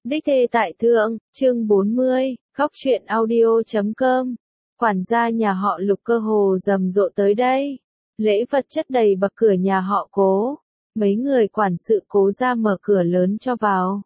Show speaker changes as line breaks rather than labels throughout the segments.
Đích thê tại thượng, chương 40, khóc chuyện audio.com. Quản gia nhà họ Lục cơ hồ rầm rộ tới đây. Lễ vật chất đầy bậc cửa nhà họ Cố. Mấy người quản sự Cố ra mở cửa lớn cho vào.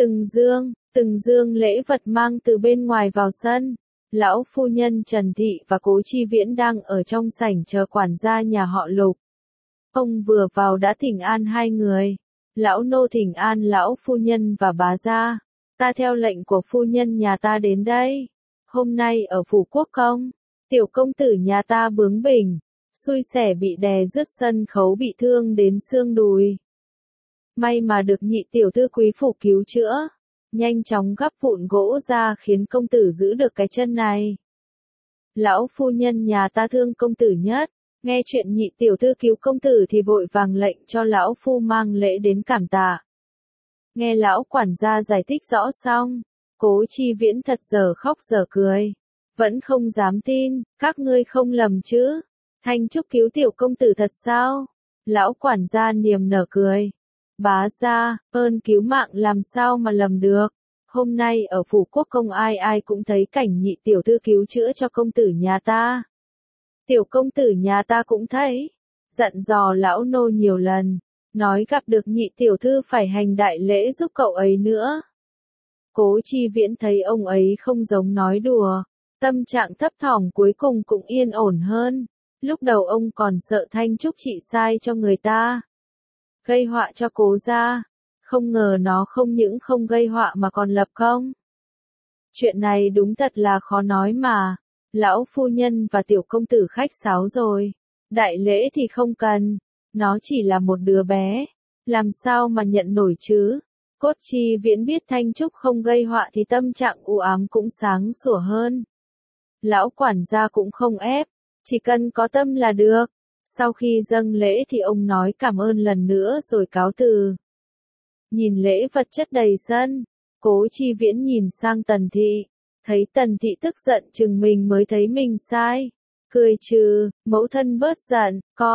Từng dương lễ vật mang từ bên ngoài vào sân. Lão phu nhân Trần Thị và Cố Chi Viễn đang ở trong sảnh chờ quản gia nhà họ Lục. Ông vừa vào đã thỉnh an hai người. Lão nô thỉnh an lão phu nhân và bá gia. Ta theo lệnh của phu nhân nhà ta đến đây. Hôm nay ở phủ quốc công, tiểu công tử nhà ta bướng bỉnh, xui xẻ bị đè rớt sân khấu bị thương đến xương đùi. May mà được nhị tiểu thư quý phủ cứu chữa, nhanh chóng gắp vụn gỗ ra khiến công tử giữ được cái chân này. Lão phu nhân nhà ta thương công tử nhất, nghe chuyện nhị tiểu thư cứu công tử thì vội vàng lệnh cho lão phu mang lễ đến cảm tạ. Nghe lão quản gia giải thích rõ xong, Cố Chi Viễn thật giờ khóc giờ cười. Vẫn không dám tin, các ngươi không lầm chứ? Thanh Trúc cứu tiểu công tử thật sao? Lão quản gia niềm nở cười. Bá gia, ơn cứu mạng làm sao mà lầm được? Hôm nay ở phủ quốc công ai ai cũng thấy cảnh nhị tiểu thư cứu chữa cho công tử nhà ta. Tiểu công tử nhà ta cũng thấy. Dặn dò lão nô nhiều lần. Nói gặp được nhị tiểu thư phải hành đại lễ giúp cậu ấy nữa. Cố Chi Viễn thấy ông ấy không giống nói đùa, tâm trạng thấp thỏm cuối cùng cũng yên ổn hơn. Lúc đầu ông còn sợ Thanh Trúc trị sai cho người ta, gây họa cho Cố gia, không ngờ nó không những không gây họa mà còn lập công. Chuyện này đúng thật là khó nói mà. Lão phu nhân và tiểu công tử khách sáo rồi, đại lễ thì không cần. Nó chỉ là một đứa bé, làm sao mà nhận nổi chứ? Cố Chi Viễn biết Thanh Trúc không gây họa thì tâm trạng u ám cũng sáng sủa hơn. Lão quản gia cũng không ép, chỉ cần có tâm là được. Sau khi dâng lễ thì ông nói cảm ơn lần nữa rồi cáo từ. Nhìn lễ vật chất đầy sân, Cố Chi Viễn nhìn sang Tần Thị, thấy Tần Thị tức giận chừng mình mới thấy mình sai. Cười trừ, mẫu thân bớt giận,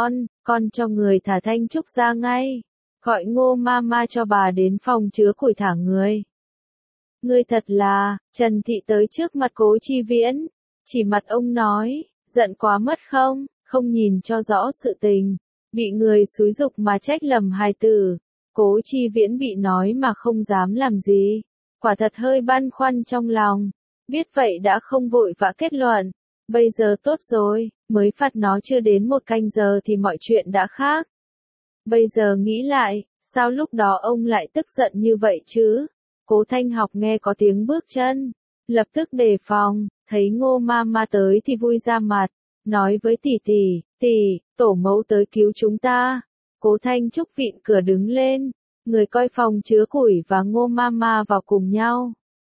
con cho người thả Thanh Trúc ra ngay. Gọi Ngô Mama cho bà đến phòng chứa củi thả người. Ngươi thật là, Trần Thị tới trước mặt Cố Chi Viễn, chỉ mặt ông nói, giận quá mất không nhìn cho rõ sự tình, bị người xúi giục mà trách lầm hài tử. Cố Chi Viễn bị nói mà không dám làm gì, quả thật hơi băn khoăn trong lòng, biết vậy đã không vội vã kết luận. Bây giờ tốt rồi, mới phạt nó chưa đến một canh giờ thì mọi chuyện đã khác. Bây giờ nghĩ lại, sao lúc đó ông lại tức giận như vậy chứ? Cố Thanh Học nghe có tiếng bước chân, lập tức đề phòng, thấy Ngô Mama tới thì vui ra mặt, nói với tỷ, tổ mẫu tới cứu chúng ta. Cố Thanh Trúc vịn cửa đứng lên, người coi phòng chứa củi và Ngô Mama vào cùng nhau.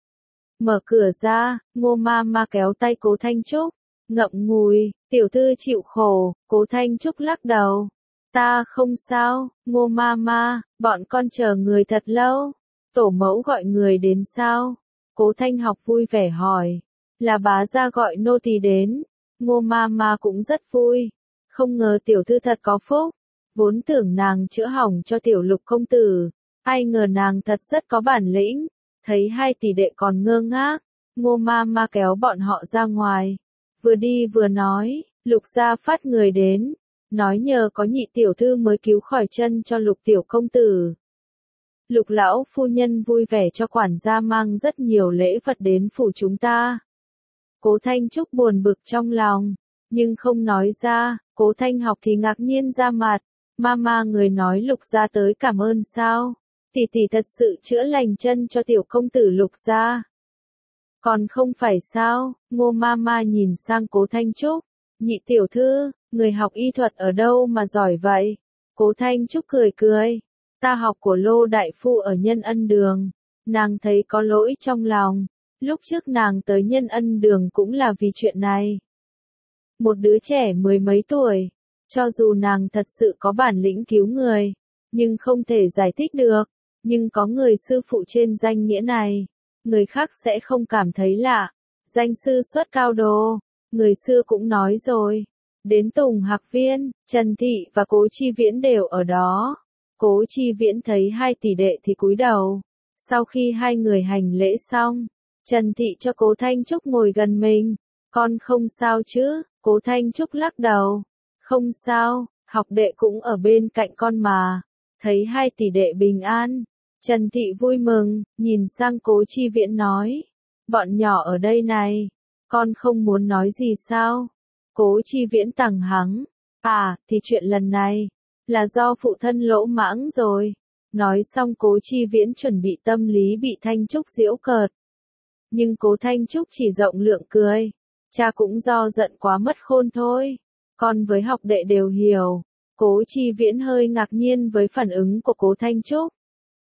Mở cửa ra, Ngô Mama kéo tay Cố Thanh Trúc, ngậm ngùi, tiểu thư chịu khổ. Cố Thanh Trúc lắc đầu. Ta không sao, Ngô Mama, bọn con chờ người thật lâu. Tổ mẫu gọi người đến sao? Cố Thanh Học vui vẻ hỏi. Là bá gia gọi nô tỳ đến. Ngô Mama cũng rất vui. Không ngờ tiểu thư thật có phúc. Vốn tưởng nàng chữa hỏng cho tiểu Lục công tử. Ai ngờ nàng thật rất có bản lĩnh. Thấy hai tỷ đệ còn ngơ ngác, Ngô Mama kéo bọn họ ra ngoài. Vừa đi vừa nói, Lục gia phát người đến, nói nhờ có nhị tiểu thư mới cứu khỏi chân cho Lục tiểu công tử. Lục lão phu nhân vui vẻ cho quản gia mang rất nhiều lễ vật đến phủ chúng ta. Cố Thanh Trúc buồn bực trong lòng, nhưng không nói ra. Cố Thanh Học thì ngạc nhiên ra mặt. Mama người nói Lục gia tới cảm ơn sao? Tỷ thật sự chữa lành chân cho tiểu công tử Lục gia. Còn không phải sao? Ngô Mama nhìn sang Cố Thanh Trúc. Nhị tiểu thư, người học y thuật ở đâu mà giỏi vậy? Cố Thanh Trúc cười. Ta học của Lô đại phu ở Nhân Ân Đường. Nàng thấy có lỗi trong lòng. Lúc trước nàng tới Nhân Ân Đường cũng là vì chuyện này. Một đứa trẻ mười mấy tuổi. Cho dù nàng thật sự có bản lĩnh cứu người, nhưng không thể giải thích được. Nhưng có người sư phụ trên danh nghĩa này, người khác sẽ không cảm thấy lạ. Danh sư xuất cao đồ, người xưa cũng nói rồi. Đến Tùng Hạc Viên, Trần Thị và Cố Chi Viễn đều ở đó. Cố Chi Viễn thấy hai tỷ đệ thì cúi đầu. Sau khi hai người hành lễ xong, Trần Thị cho Cố Thanh Trúc ngồi gần mình. Con không sao chứ? Cố Thanh Trúc lắc đầu. Không sao, học đệ cũng ở bên cạnh con mà. Thấy hai tỷ đệ bình an, Trần Thị vui mừng, nhìn sang Cố Chi Viễn nói. Bọn nhỏ ở đây này, con không muốn nói gì sao? Cố Chi Viễn tằng hắng. À, thì chuyện lần này, là do phụ thân lỗ mãng rồi. Nói xong Cố Chi Viễn chuẩn bị tâm lý bị Thanh Trúc giễu cợt. Nhưng Cố Thanh Trúc chỉ rộng lượng cười. Cha cũng do giận quá mất khôn thôi. Con với học đệ đều hiểu. Cố Chi Viễn hơi ngạc nhiên với phản ứng của Cố Thanh Trúc.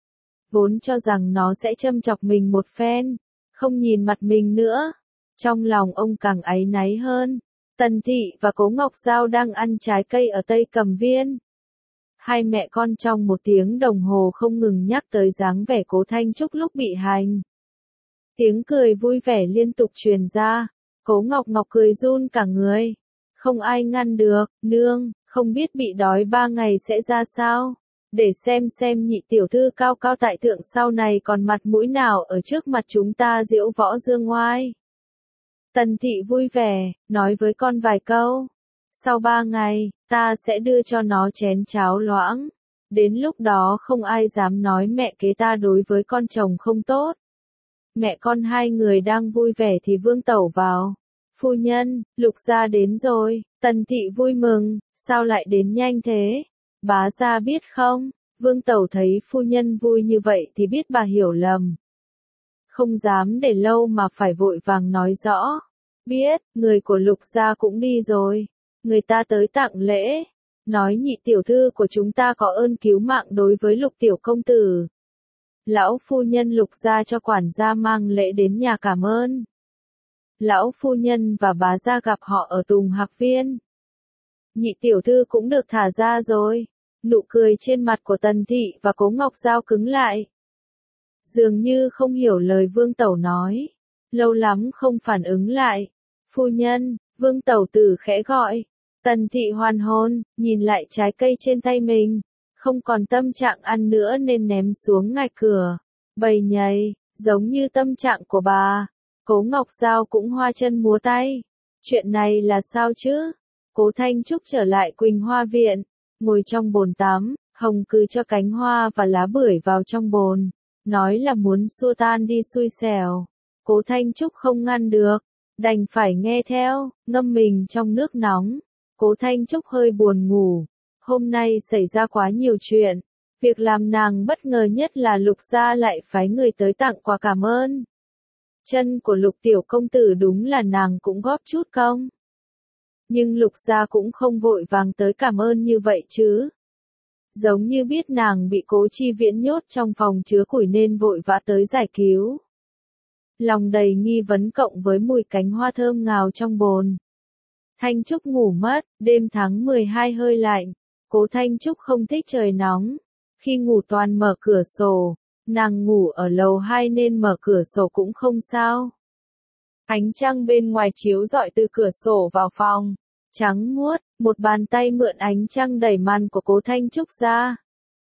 Vốn cho rằng nó sẽ châm chọc mình một phen, không nhìn mặt mình nữa. Trong lòng ông càng áy náy hơn. Tần Thị và Cố Ngọc Giao đang ăn trái cây ở Tây Cầm Viên. Hai mẹ con trong một tiếng đồng hồ không ngừng nhắc tới dáng vẻ Cố Thanh Trúc lúc bị hành. Tiếng cười vui vẻ liên tục truyền ra. Cố Ngọc Ngọc cười run cả người. Không ai ngăn được, nương, không biết bị đói 3 ngày sẽ ra sao. Để xem nhị tiểu thư cao cao tại thượng sau này còn mặt mũi nào ở trước mặt chúng ta diễu võ dương ngoai. Tần Thị vui vẻ, nói với con vài câu. Sau 3 ngày, ta sẽ đưa cho nó chén cháo loãng. Đến lúc đó không ai dám nói mẹ kế ta đối với con chồng không tốt. Mẹ con hai người đang vui vẻ thì Vương Tẩu vào. Phu nhân, Lục gia đến rồi. Tần Thị vui mừng, sao lại đến nhanh thế? Bá gia biết không? Vương Tẩu thấy phu nhân vui như vậy thì biết bà hiểu lầm. Không dám để lâu mà phải vội vàng nói rõ. Biết, người của Lục gia cũng đi rồi. Người ta tới tặng lễ. Nói nhị tiểu thư của chúng ta có ơn cứu mạng đối với Lục tiểu công tử. Lão phu nhân Lục gia cho quản gia mang lễ đến nhà cảm ơn. Lão phu nhân và bá gia gặp họ ở Tùng Hạc Viên. Nhị tiểu thư cũng được thả ra rồi. Nụ cười trên mặt của Tần Thị và Cố Ngọc Giao cứng lại. Dường như không hiểu lời Vương Tẩu nói. Lâu lắm không phản ứng lại. Phu nhân, Vương Tẩu tử khẽ gọi. Tần Thị hoàn hồn, nhìn lại trái cây trên tay mình. Không còn tâm trạng ăn nữa nên ném xuống ngay cửa. Bầy nhầy, giống như tâm trạng của bà. Cố Ngọc Giao cũng hoa chân múa tay. Chuyện này là sao chứ? Cố Thanh Trúc trở lại Quỳnh Hoa Viện. Ngồi trong bồn tắm, Hồng cứ cho cánh hoa và lá bưởi vào trong bồn. Nói là muốn xua tan đi xui xẻo. Cố Thanh Trúc không ngăn được. Đành phải nghe theo, ngâm mình trong nước nóng. Cố Thanh Trúc hơi buồn ngủ. Hôm nay xảy ra quá nhiều chuyện. Việc làm nàng bất ngờ nhất là Lục gia lại phái người tới tặng quà cảm ơn. Chân của Lục tiểu công tử đúng là nàng cũng góp chút công. Nhưng Lục gia cũng không vội vàng tới cảm ơn như vậy chứ. Giống như biết nàng bị Cố Chi Viễn nhốt trong phòng chứa củi nên vội vã tới giải cứu. Lòng đầy nghi vấn cộng với mùi cánh hoa thơm ngào trong bồn. Thanh Trúc ngủ mất, đêm tháng 12 hơi lạnh. Cố Thanh Trúc không thích trời nóng. Khi ngủ toàn mở cửa sổ. Nàng ngủ ở lầu 2 nên mở cửa sổ cũng không sao. Ánh trăng bên ngoài chiếu rọi từ cửa sổ vào phòng. Trắng muốt, một bàn tay mượn ánh trăng đẩy màn của Cố Thanh Trúc ra.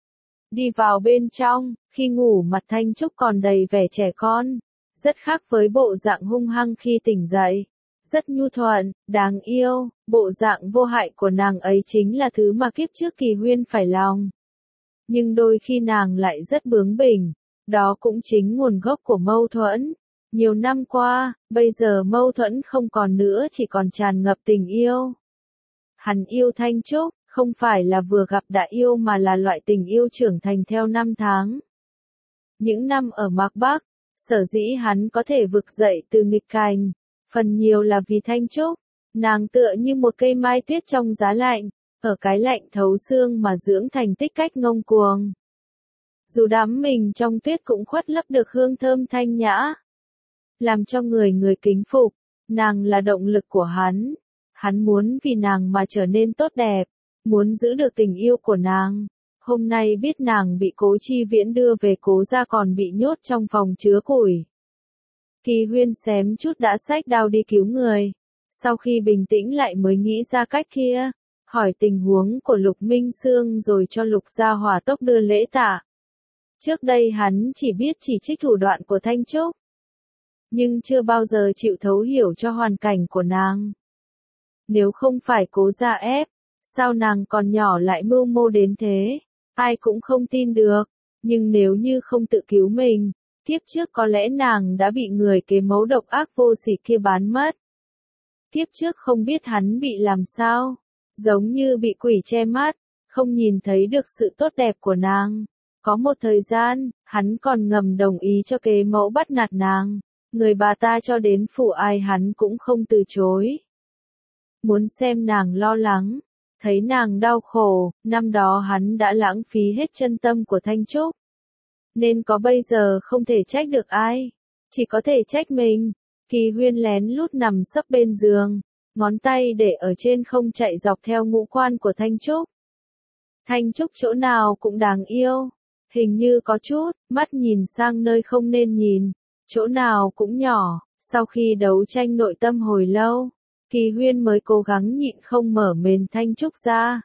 Đi vào bên trong, khi ngủ mặt Thanh Trúc còn đầy vẻ trẻ con. Rất khác với bộ dạng hung hăng khi tỉnh dậy. Rất nhu thuận, đáng yêu, bộ dạng vô hại của nàng ấy chính là thứ mà kiếp trước Kỳ Huyên phải lòng. Nhưng đôi khi nàng lại rất bướng bỉnh. Đó cũng chính nguồn gốc của mâu thuẫn. Nhiều năm qua, bây giờ mâu thuẫn không còn nữa chỉ còn tràn ngập tình yêu. Hắn yêu Thanh Trúc, không phải là vừa gặp đã yêu mà là loại tình yêu trưởng thành theo năm tháng. Những năm ở Mạc Bắc, sở dĩ hắn có thể vực dậy từ nghịch cảnh, phần nhiều là vì Thanh Trúc. Nàng tựa như một cây mai tuyết trong giá lạnh, ở cái lạnh thấu xương mà dưỡng thành tích cách ngông cuồng. Dù đắm mình trong tuyết cũng khuất lấp được hương thơm thanh nhã. Làm cho người kính phục, nàng là động lực của hắn. Hắn muốn vì nàng mà trở nên tốt đẹp, muốn giữ được tình yêu của nàng. Hôm nay biết nàng bị Cố Chi Viễn đưa về Cố gia còn bị nhốt trong phòng chứa củi. Kỳ Huyên xém chút đã xách đao đi cứu người. Sau khi bình tĩnh lại mới nghĩ ra cách kia, hỏi tình huống của Lục Minh Xương rồi cho Lục gia hỏa tốc đưa lễ tạ. Trước đây hắn chỉ biết chỉ trích thủ đoạn của Thanh Trúc, nhưng chưa bao giờ chịu thấu hiểu cho hoàn cảnh của nàng. Nếu không phải Cố Gia ép, sao nàng còn nhỏ lại mưu mô đến thế, ai cũng không tin được, nhưng nếu như không tự cứu mình, kiếp trước có lẽ nàng đã bị người kế mẫu độc ác vô sỉ kia bán mất. Kiếp trước không biết hắn bị làm sao, giống như bị quỷ che mắt, không nhìn thấy được sự tốt đẹp của nàng. Có một thời gian, hắn còn ngầm đồng ý cho kế mẫu bắt nạt nàng, người bà ta cho đến phủ ai hắn cũng không từ chối. Muốn xem nàng lo lắng, thấy nàng đau khổ, năm đó hắn đã lãng phí hết chân tâm của Thanh Trúc. Nên có bây giờ không thể trách được ai, chỉ có thể trách mình. Kỳ Huyên lén lút nằm sấp bên giường, ngón tay để ở trên không chạy dọc theo ngũ quan của Thanh Trúc. Thanh Trúc chỗ nào cũng đáng yêu, hình như có chút, mắt nhìn sang nơi không nên nhìn, chỗ nào cũng nhỏ. Sau khi đấu tranh nội tâm hồi lâu, Kỳ Huyên mới cố gắng nhịn không mở mền Thanh Trúc ra.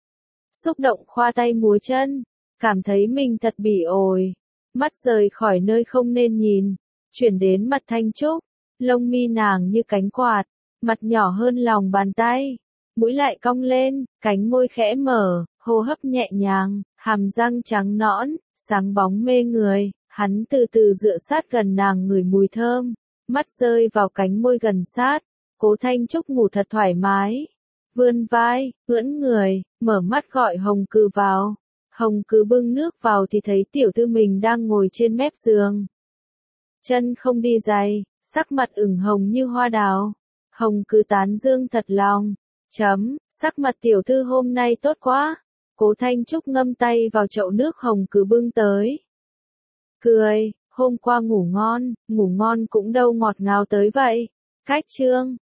Xúc động khoa tay múa chân, cảm thấy mình thật bỉ ổi. Mắt rời khỏi nơi không nên nhìn, chuyển đến mặt Thanh Trúc, lông mi nàng như cánh quạt, mặt nhỏ hơn lòng bàn tay, mũi lại cong lên, cánh môi khẽ mở, hô hấp nhẹ nhàng, hàm răng trắng nõn, sáng bóng mê người. Hắn từ từ dựa sát gần nàng ngửi mùi thơm, mắt rơi vào cánh môi gần sát. Cố Thanh Trúc ngủ thật thoải mái, vươn vai, ưỡn người, mở mắt gọi Hồng Cừ vào. Hồng Cừ bưng nước vào thì thấy tiểu thư mình đang ngồi trên mép giường. Chân không đi giày, sắc mặt ửng hồng như hoa đào. Hồng Cừ tán dương thật lòng. Sắc mặt tiểu thư hôm nay tốt quá. Cố Thanh Trúc ngâm tay vào chậu nước Hồng Cừ bưng tới. Cười, hôm qua ngủ ngon cũng đâu ngọt ngào tới vậy. Cách chương